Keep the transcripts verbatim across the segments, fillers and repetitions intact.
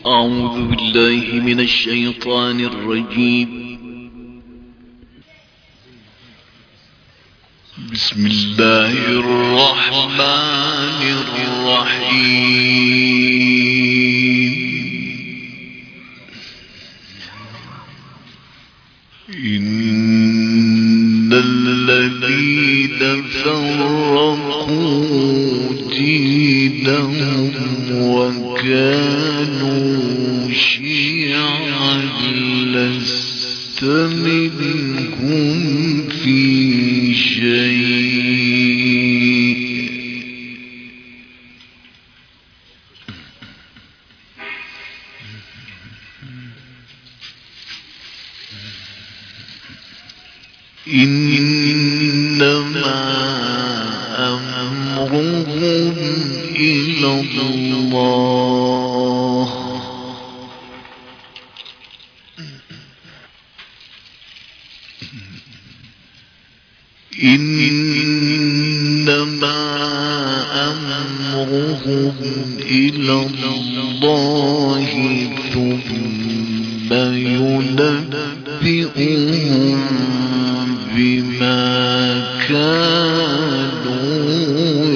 أعوذ بالله من الشيطان الرجيم. بسم الله الرحمن الرحيم. إن الذين فرقوا دينهم وكانوا شيعا لست منهم في شيء إنما أمرهم إلى الله إنما أمرهم إلى الله ثم ينبئهم بما كانوا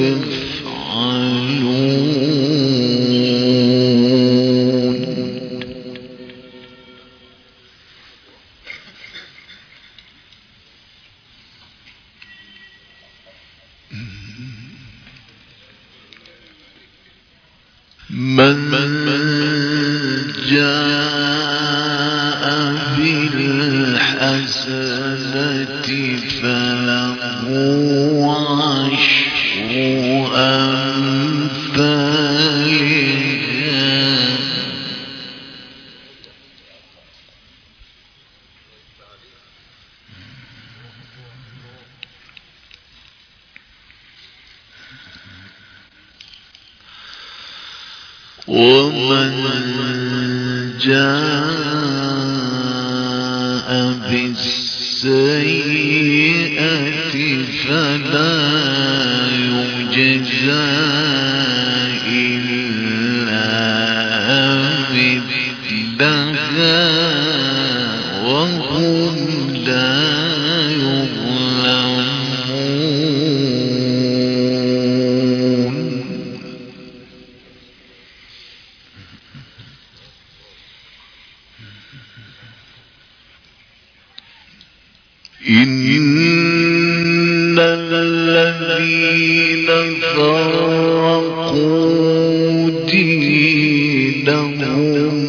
يفعلون. من جاء بالحسنة فله عشر أمثالها ومن جاء بالسيئة فلا يجزى إلا مثلها وهم لا إن الذين فرقوا دينهم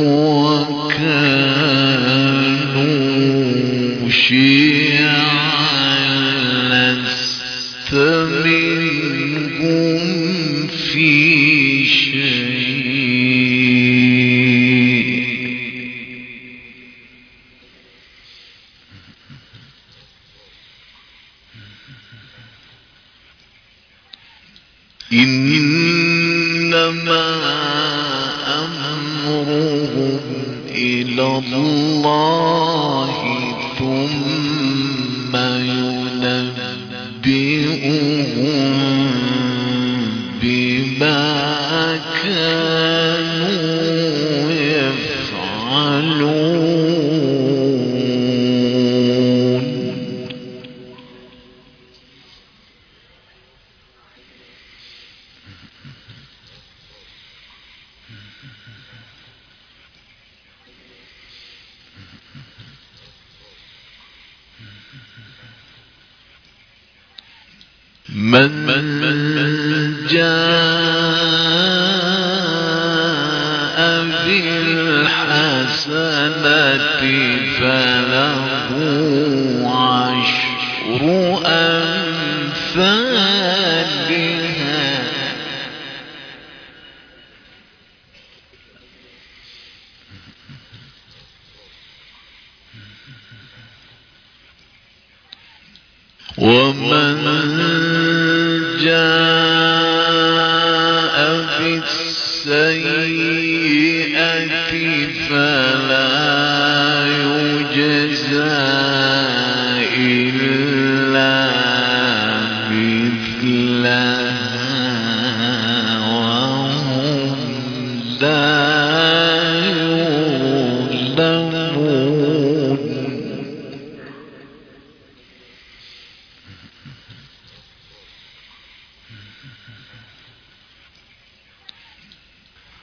وكانوا شيعا لست منهم في شيء إنما أمرهم إلى الله ثم ينبئهم بما كانوا يفعلون. من جاء بالحسنة فله عشر أمثالها ومن جاء بالسيئة فلا يجزى إلا مثلها وهم لا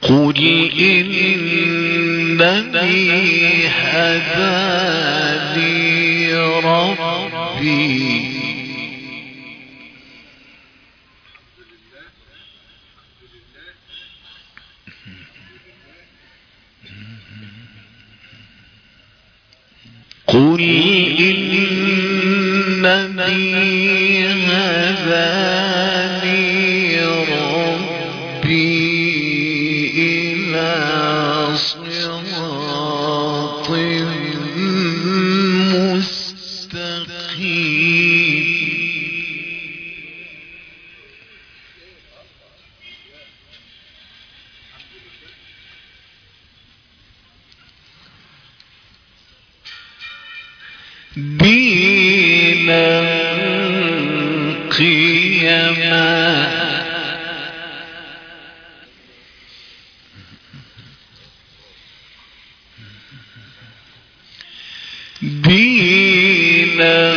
قل إنني هداني ربي قل إنني هداني ربي إلى صراط مستقيم دينا قيما دينا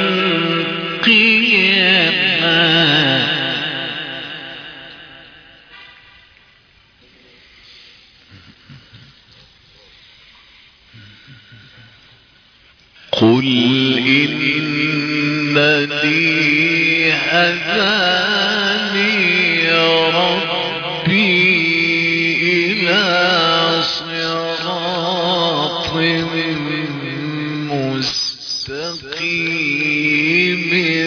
قيما قل إنني هداني ربي إلى صراط مستقيم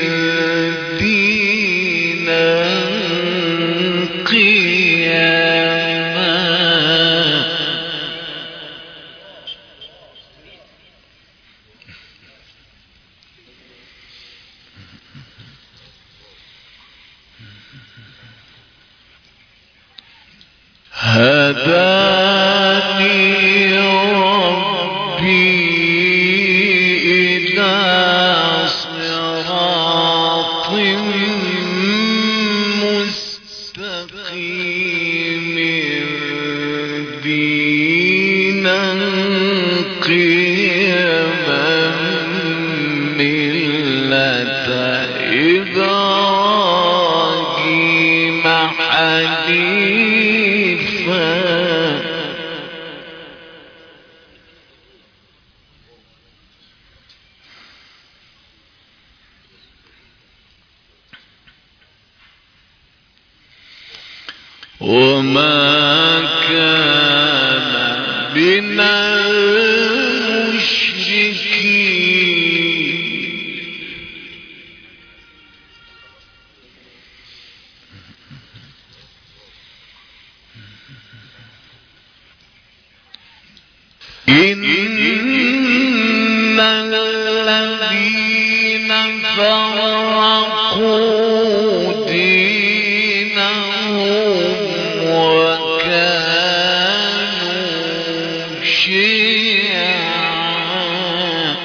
دينا قيما هداني ربي إلى صراط مستقيم دينا قيما ملة إبراهيم حنيفا وما كان من المشركين إن الذين فرقوا دينهم وكانوا شيعا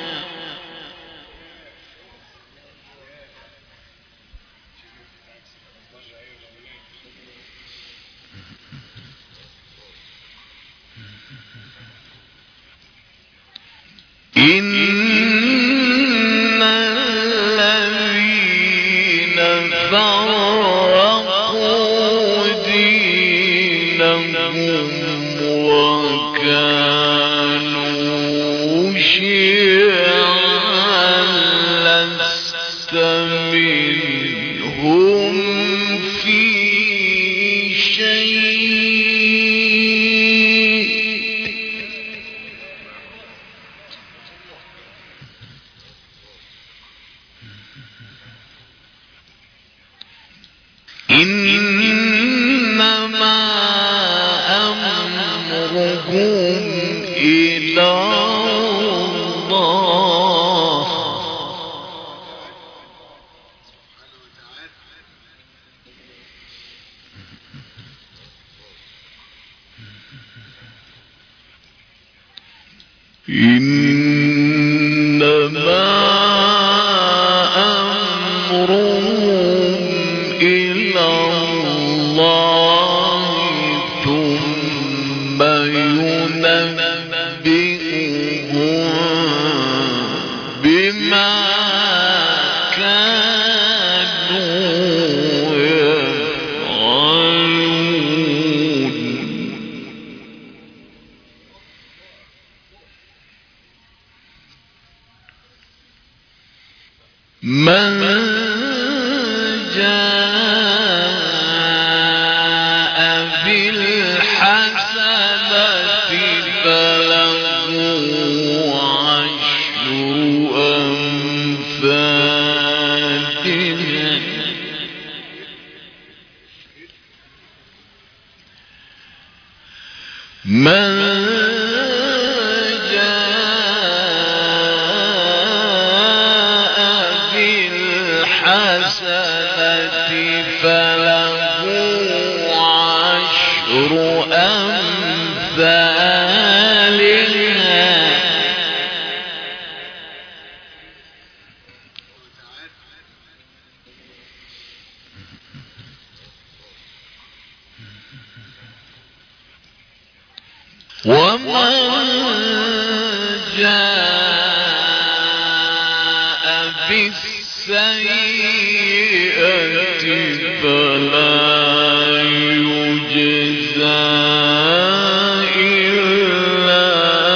إن الذين فرقوا دينهم وكانوا شيعا لست منهم في شيء إنما أمرهم إلى الله إنما أمرهم إلى الله ثم ينبئهم بما كانوا يفعلون من جاء بالحسنة فله عشر أمثالها من ومن جاء بالسيئة فلا يجزى إلا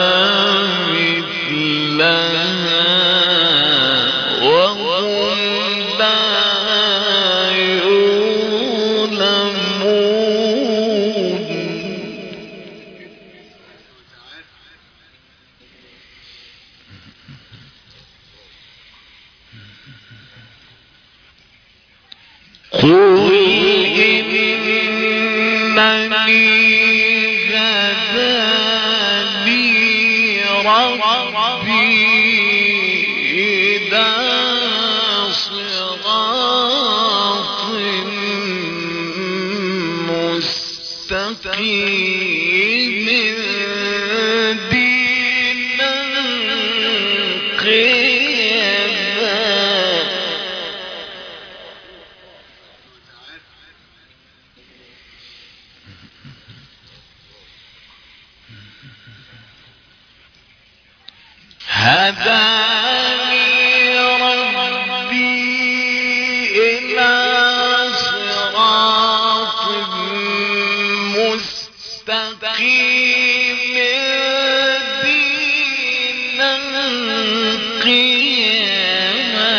مثلها وهم لا يظلمون. قل إنني هداني ربي إلى صراط مستقيم دينا قيما هداني ربي إلى صراط مستقيم دينا قيما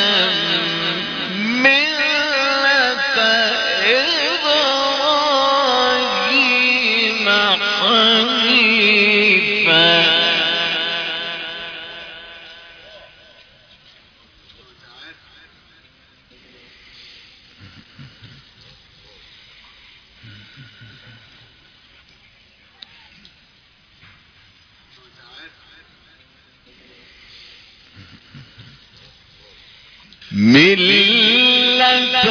ملة إبراهيم حنيفا ملة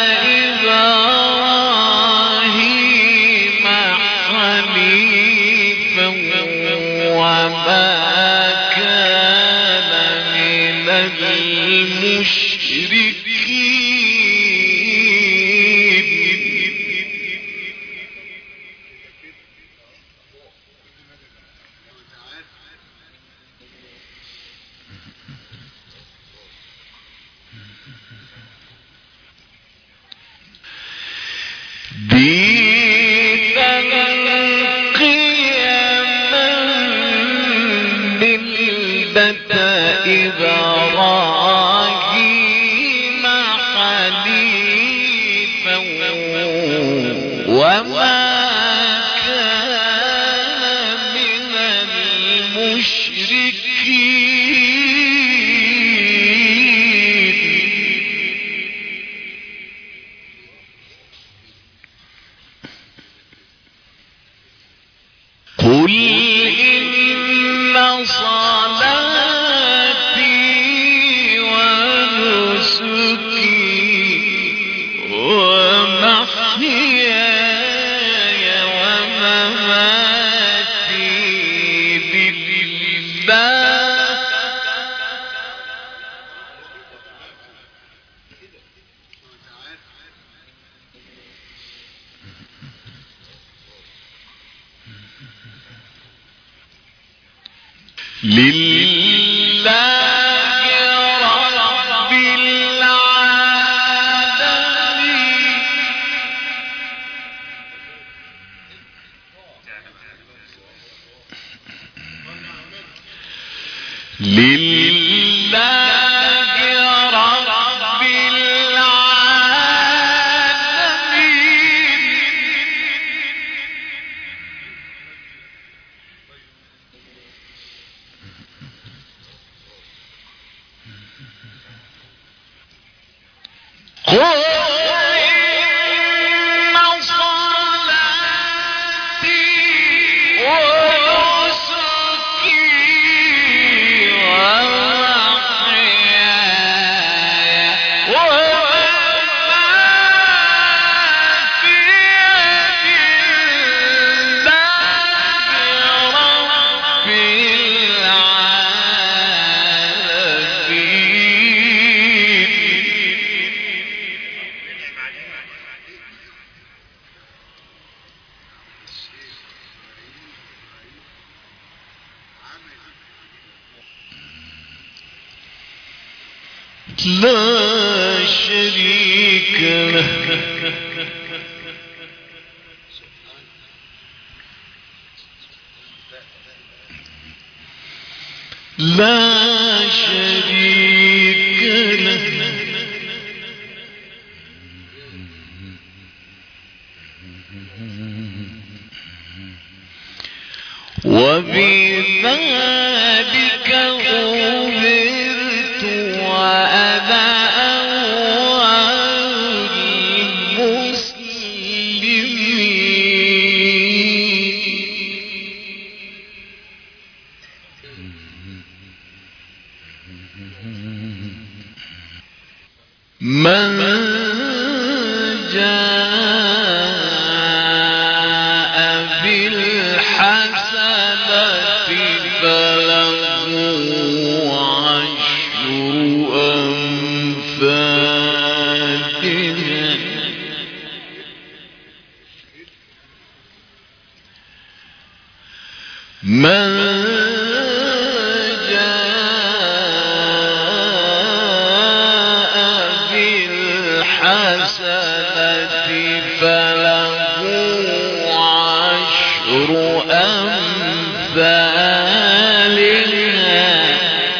إبراهيم حنيفا وما كان من المشركين. دينا قيما ملة إبراهيم حنيفا وما كان من المشركين. قل إن صلاتي ونسكي ومحياي ومماتي لله لله رب العالمين. لله رب لا شريك له لا شريك له وبذلك أمرت وأنا أول المسلمين من جاء بالحسنة فله عشر أمثالها من فله عشر أمثالها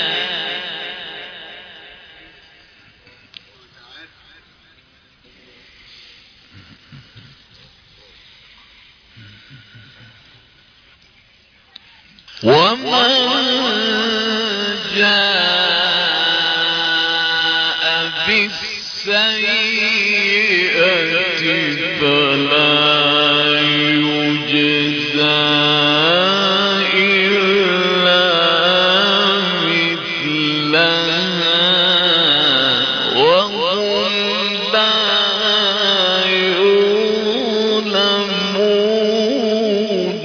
ومن جاء بالسيئة فلا يجزى إلا مثلها وهم لا يظلمون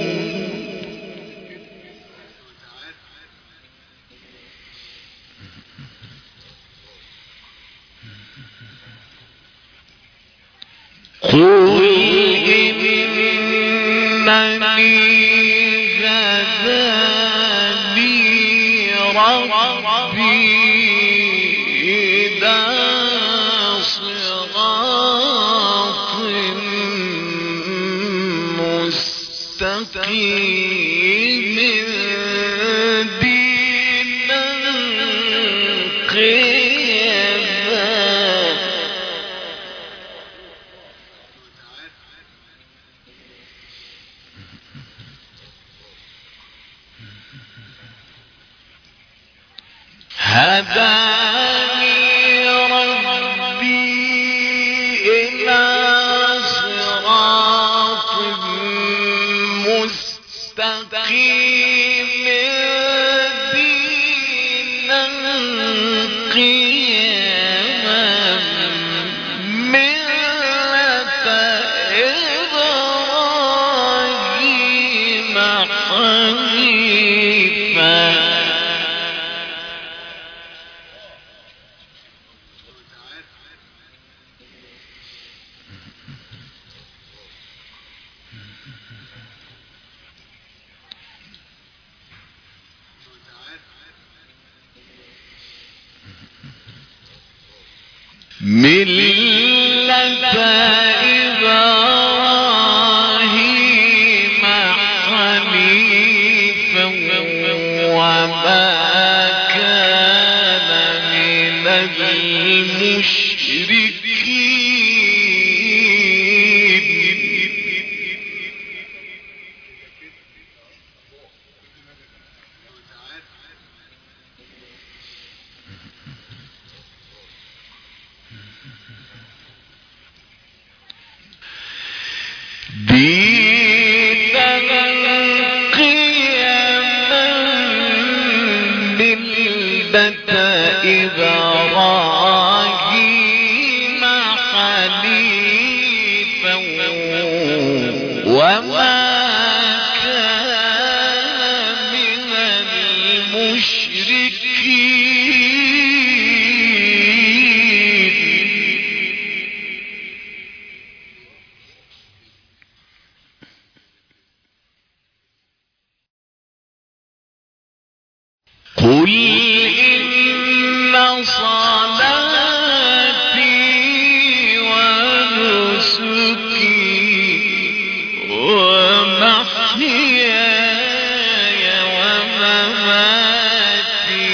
قل إنني هداني ربي إلى صراط مستقيم دينا قيما هداني ربي إلى صراط مستقيم دينا قيما ملة إبراهيم حنيفا ملة إبراهيم حنيفا وما كان من المشركين إبراهيم حنيفا وما كان من المشركين. قل إن صلاتي ونسكي ومحياي ومماتي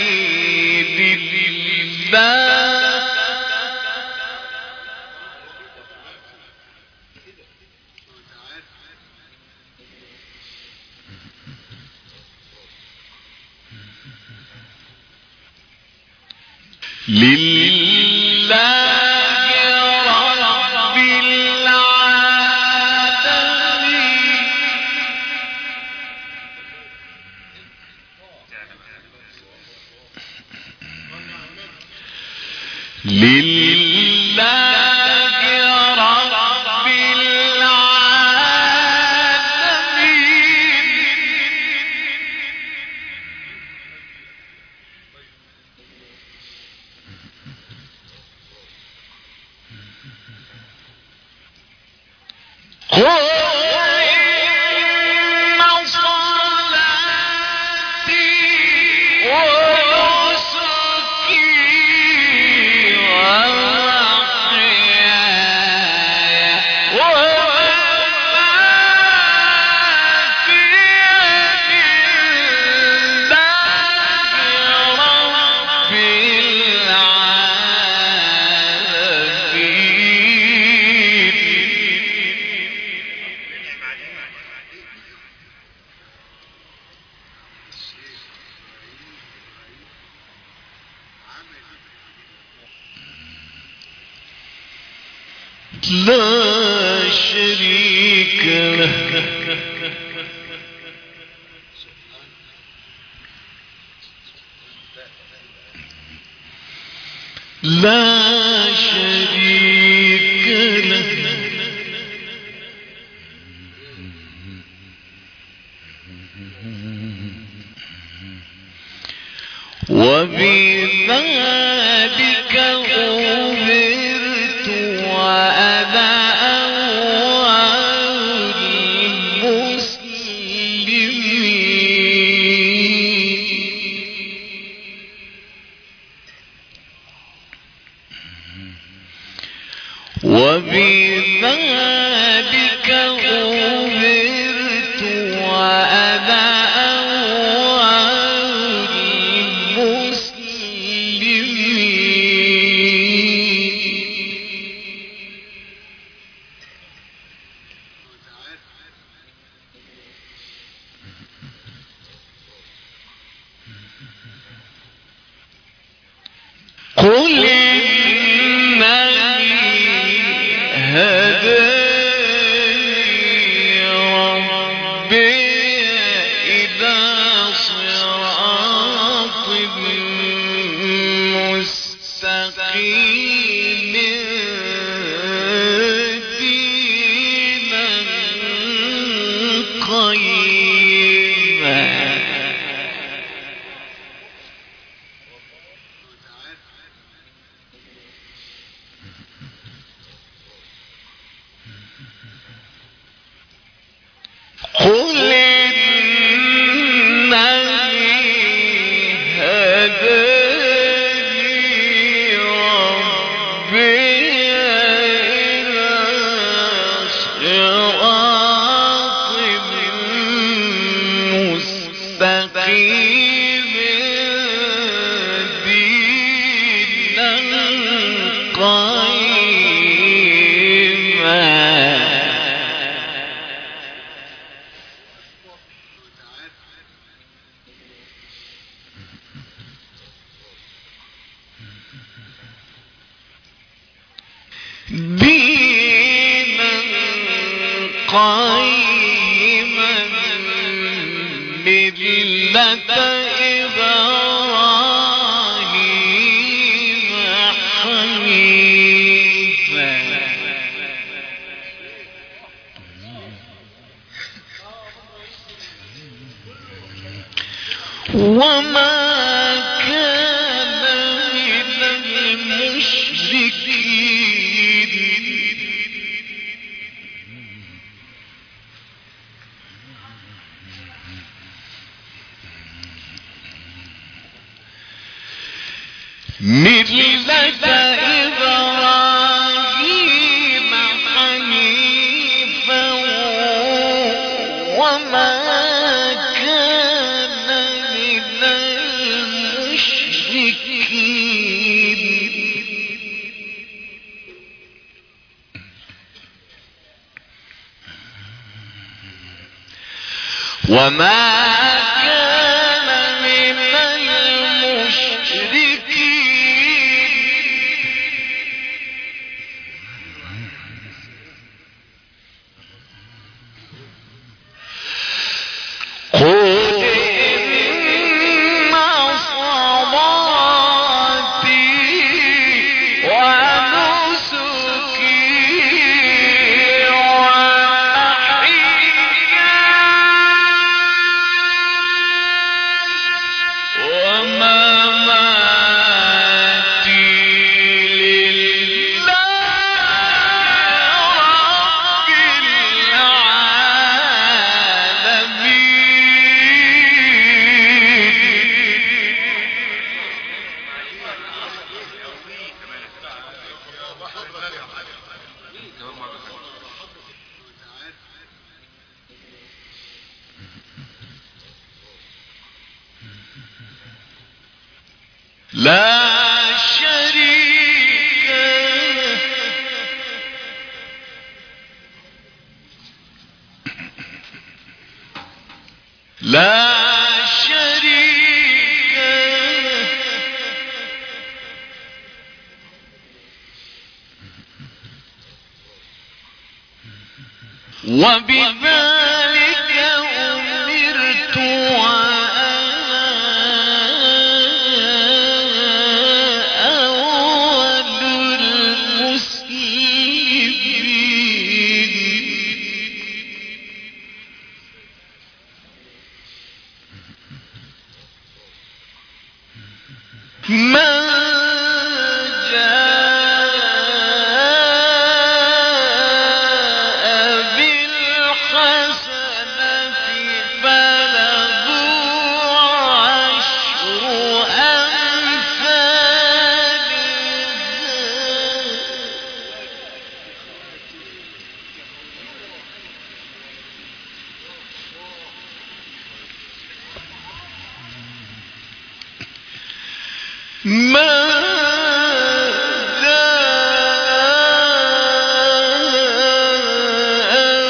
لله رب العالمين. لله رب العالمين. قل إن صلاتي ونسكي ومحياي ومماتي لله رب لا شريك له. لا شريك له. وبذلك أمرت وأنا أول المسلمين. وبذلك أمرت وأنا أول المسلمين. قل إنني هداني ربي إلى صراط مستقيم دينا قيما. قل إنني هداني ربي إلى صراط مستقيم قيما ملة إبراهيم حنيفا وما كان من المشركين ملة إبراهيم حنيفا وما كان من المشركين وما كان من قل إن صلاتي ونسكي ومحياي ومماتي لله رب لا شريك لا شريك وبذلك أمرت وأنا أول المسلمين من ما جاء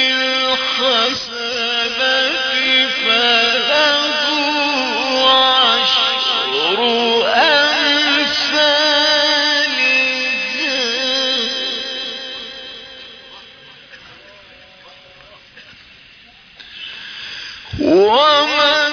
بالحسنة فله عشر أمثالها ومن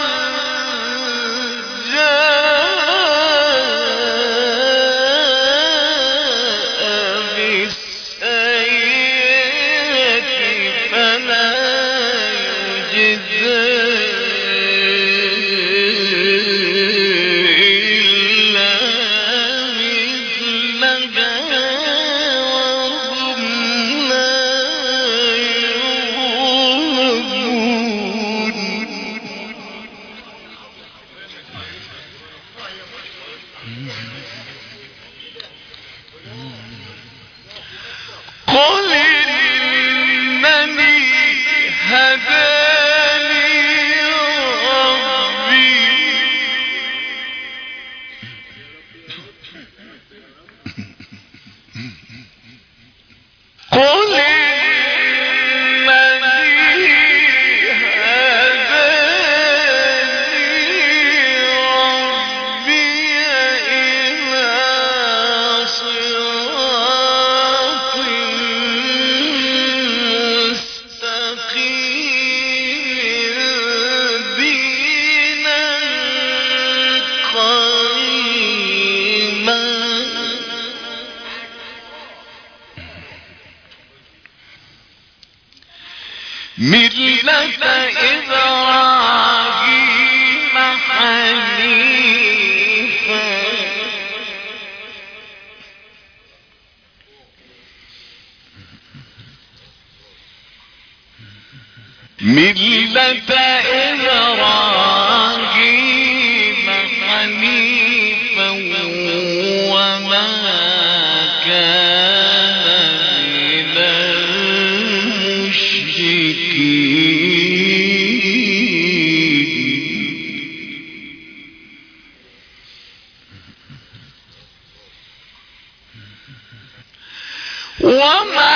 قل إنني هداني ملة إبراهيم حنيفا وما كان من المشركين وما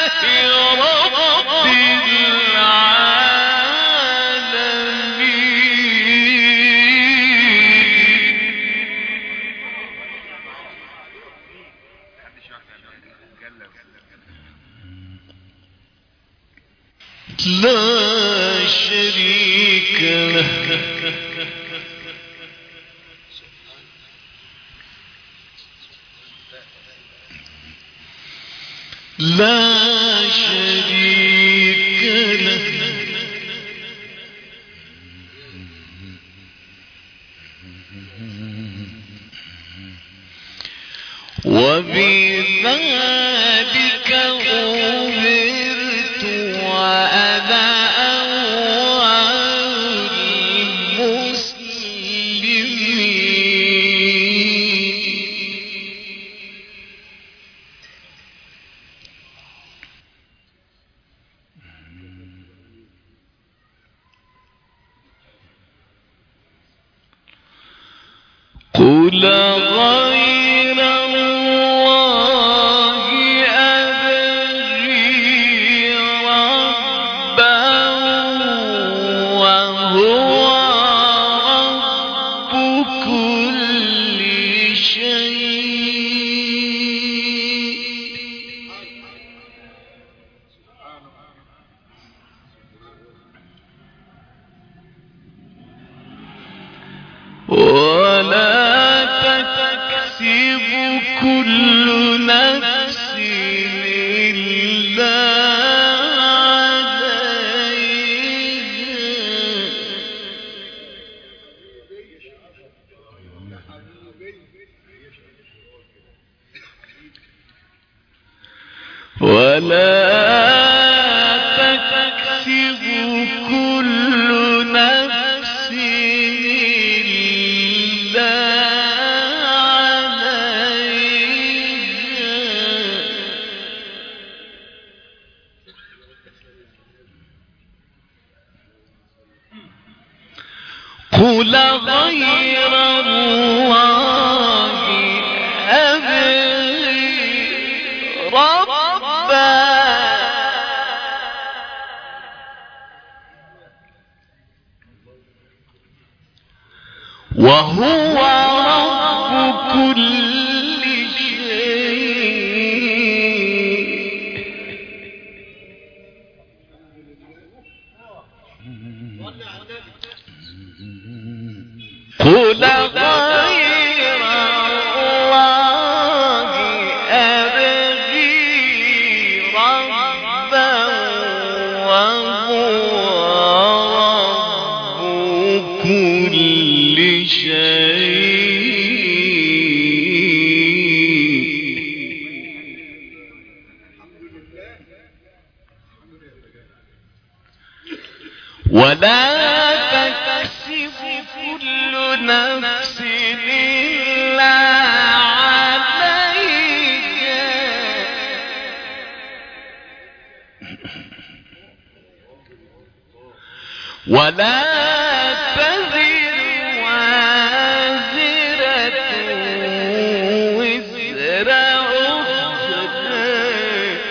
رب العالمين لا شريك له لا شريك له وبذلك أمرت وأنا أول المسلمين. قل غير الله أبغي ربا وهو رب كل شيء ولا تكسب كل نفس إلا عليها ولا تكسب كل نفس إلا قل غير الله أبغي ربا وهو رب كل شيء. قل غير الله أبغي ربا وهو رب كل شيء. ولا تكسب كل نفس إلا عليها ولا تزر وازرة وزر أخرى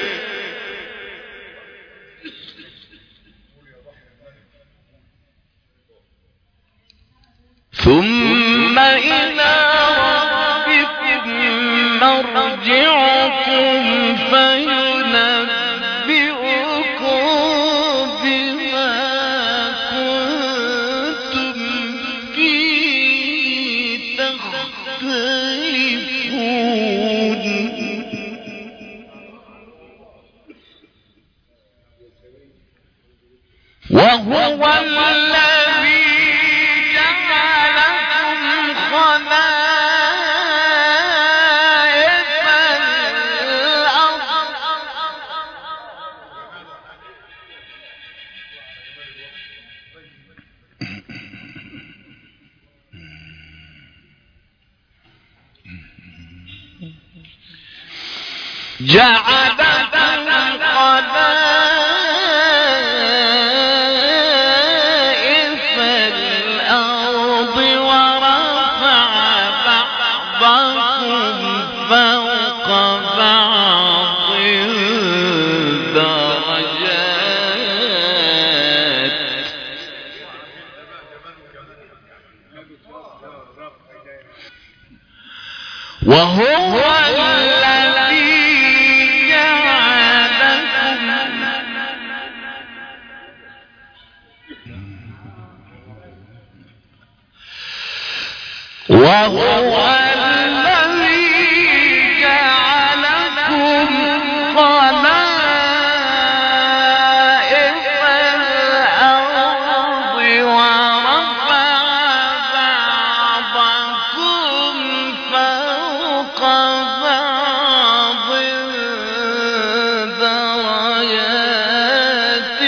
ثم إلى ربكم مرجعكم فينبئكم بما كنتم فيه تختلفون. وهو الذي جعلكم خلائف الأرض ورفع بعضكم فوق بعض درجات وهو الذي جعلكم وهو الذي جعلكم خلائف الأرض ورفع بعضكم فوق بعض درجات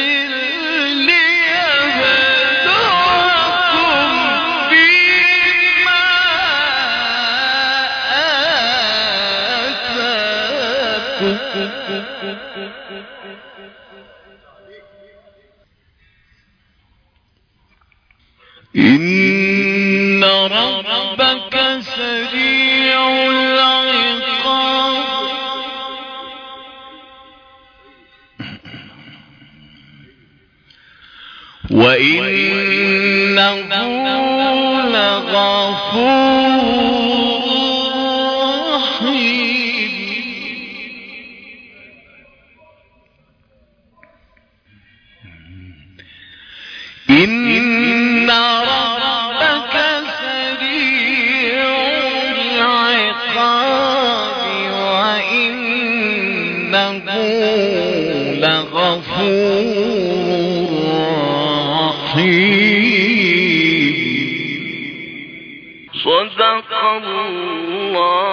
ليبلوكم فيما إن ربك سريع العقاب وإنه لغفور رحيم إن ربك سريع العقاب وإنه لغفور رحيم. صدق الله